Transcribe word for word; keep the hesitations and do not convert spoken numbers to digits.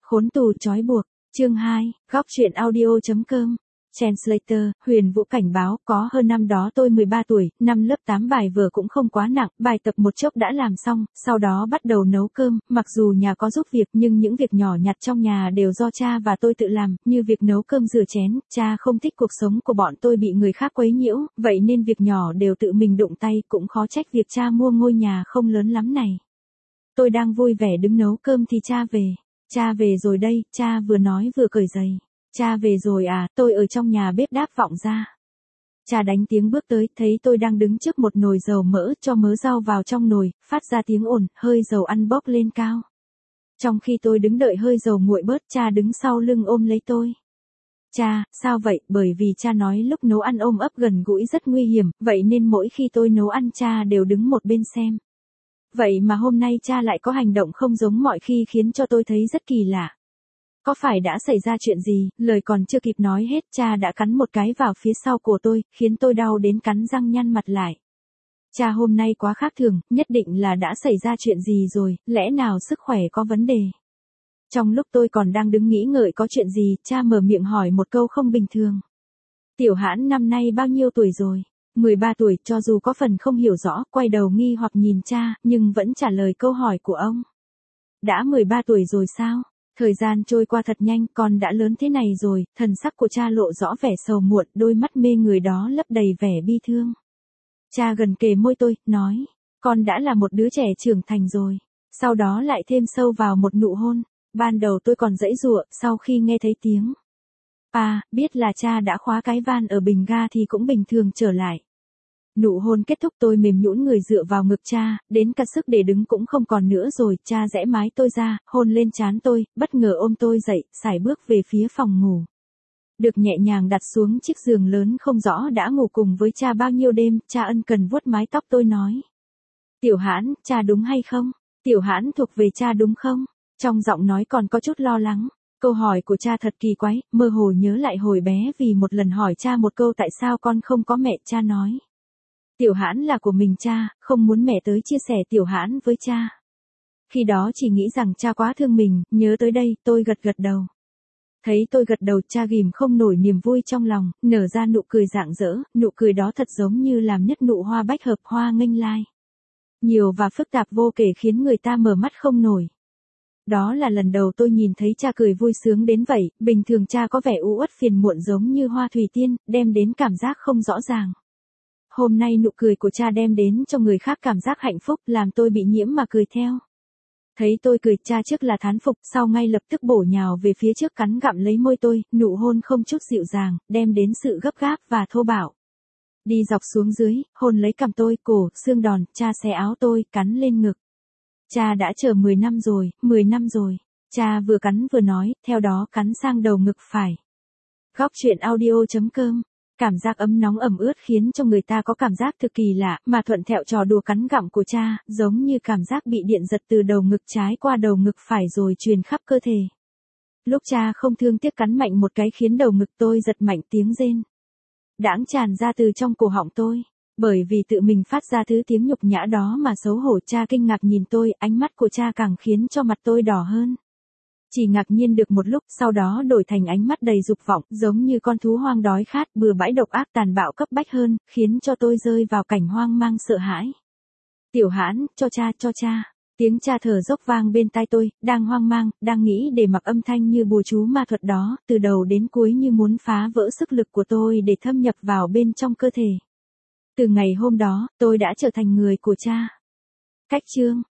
Khốn tù trói buộc, chương hai, góc truyện audio.com. Translator, Huyền Vũ cảnh báo, có hơn năm đó tôi mười ba tuổi, năm lớp tám bài vở cũng không quá nặng, bài tập một chốc đã làm xong, sau đó bắt đầu nấu cơm, mặc dù nhà có giúp việc nhưng những việc nhỏ nhặt trong nhà đều do cha và tôi tự làm, như việc nấu cơm rửa chén, cha không thích cuộc sống của bọn tôi bị người khác quấy nhiễu, vậy nên việc nhỏ đều tự mình đụng tay, cũng khó trách việc cha mua ngôi nhà không lớn lắm này. Tôi đang vui vẻ đứng nấu cơm thì cha về. Cha về rồi đây, cha vừa nói vừa cởi giày. Cha về rồi à, tôi ở trong nhà bếp đáp vọng ra. Cha đánh tiếng bước tới, thấy tôi đang đứng trước một nồi dầu mỡ, cho mớ rau vào trong nồi, phát ra tiếng ồn, hơi dầu ăn bốc lên cao. Trong khi tôi đứng đợi hơi dầu nguội bớt, cha đứng sau lưng ôm lấy tôi. Cha, sao vậy? Bởi vì cha nói lúc nấu ăn ôm ấp gần gũi rất nguy hiểm, vậy nên mỗi khi tôi nấu ăn cha đều đứng một bên xem. Vậy mà hôm nay cha lại có hành động không giống mọi khi khiến cho tôi thấy rất kỳ lạ. Có phải đã xảy ra chuyện gì? Lời còn chưa kịp nói hết, cha đã cắn một cái vào phía sau cổ tôi, khiến tôi đau đến cắn răng nhăn mặt lại. Cha hôm nay quá khác thường, nhất định là đã xảy ra chuyện gì rồi, lẽ nào sức khỏe có vấn đề? Trong lúc tôi còn đang đứng nghĩ ngợi có chuyện gì, cha mở miệng hỏi một câu không bình thường. Tiểu Hãn năm nay bao nhiêu tuổi rồi? mười ba tuổi, cho dù có phần không hiểu rõ, quay đầu nghi hoặc nhìn cha, nhưng vẫn trả lời câu hỏi của ông. Đã mười ba tuổi rồi sao? Thời gian trôi qua thật nhanh, con đã lớn thế này rồi, thần sắc của cha lộ rõ vẻ sầu muộn, đôi mắt mê người đó lấp đầy vẻ bi thương. Cha gần kề môi tôi, nói, con đã là một đứa trẻ trưởng thành rồi. Sau đó lại thêm sâu vào một nụ hôn. Ban đầu tôi còn giãy giụa, sau khi nghe thấy tiếng À, biết là cha đã khóa cái van ở bình ga thì cũng bình thường trở lại. Nụ hôn kết thúc, tôi mềm nhũn người dựa vào ngực cha, đến cả sức để đứng cũng không còn nữa rồi, cha rẽ mái tôi ra, hôn lên trán tôi, bất ngờ ôm tôi dậy, sải bước về phía phòng ngủ. Được nhẹ nhàng đặt xuống chiếc giường lớn không rõ đã ngủ cùng với cha bao nhiêu đêm, cha ân cần vuốt mái tóc tôi nói. Tiểu Hãn, cha đúng hay không? Tiểu Hãn thuộc về cha đúng không? Trong giọng nói còn có chút lo lắng. Câu hỏi của cha thật kỳ quái, mơ hồ nhớ lại hồi bé vì một lần hỏi cha một câu tại sao con không có mẹ, cha nói. Tiểu Hãn là của mình cha, không muốn mẹ tới chia sẻ Tiểu Hãn với cha. Khi đó chỉ nghĩ rằng cha quá thương mình, nhớ tới đây, tôi gật gật đầu. Thấy tôi gật đầu, cha ghìm không nổi niềm vui trong lòng, nở ra nụ cười rạng rỡ, nụ cười đó thật giống như làm nứt nụ hoa bách hợp hoa nghênh lai. Nhiều và phức tạp vô kể khiến người ta mở mắt không nổi. Đó là lần đầu tôi nhìn thấy cha cười vui sướng đến vậy, bình thường cha có vẻ u uất phiền muộn giống như hoa thủy tiên, đem đến cảm giác không rõ ràng. Hôm nay nụ cười của cha đem đến cho người khác cảm giác hạnh phúc, làm tôi bị nhiễm mà cười theo. Thấy tôi cười, cha trước là thán phục, sau ngay lập tức bổ nhào về phía trước cắn gặm lấy môi tôi, nụ hôn không chút dịu dàng, đem đến sự gấp gáp và thô bạo. Đi dọc xuống dưới, hôn lấy cằm tôi, cổ, xương đòn, cha xé áo tôi, cắn lên ngực. Cha đã chờ mười năm rồi, mười năm rồi. Cha vừa cắn vừa nói, theo đó cắn sang đầu ngực phải. Góc truyện audio.com. Cảm giác ấm nóng ẩm ướt khiến cho người ta có cảm giác thực kỳ lạ, mà thuận theo trò đùa cắn gặm của cha, giống như cảm giác bị điện giật từ đầu ngực trái qua đầu ngực phải rồi truyền khắp cơ thể. Lúc cha không thương tiếc cắn mạnh một cái khiến đầu ngực tôi giật mạnh, tiếng rên đãng tràn ra từ trong cổ họng tôi. Bởi vì tự mình phát ra thứ tiếng nhục nhã đó mà xấu hổ, cha kinh ngạc nhìn tôi, ánh mắt của cha càng khiến cho mặt tôi đỏ hơn. Chỉ ngạc nhiên được một lúc, sau đó đổi thành ánh mắt đầy dục vọng, giống như con thú hoang đói khát, bừa bãi độc ác tàn bạo cấp bách hơn, khiến cho tôi rơi vào cảnh hoang mang sợ hãi. Tiểu Hãn, cho cha, cho cha. Tiếng cha thở dốc vang bên tai tôi, đang hoang mang, đang nghĩ để mặc âm thanh như bùa chú ma thuật đó, từ đầu đến cuối như muốn phá vỡ sức lực của tôi để thâm nhập vào bên trong cơ thể. Từ ngày hôm đó, tôi đã trở thành người của cha. Cách chương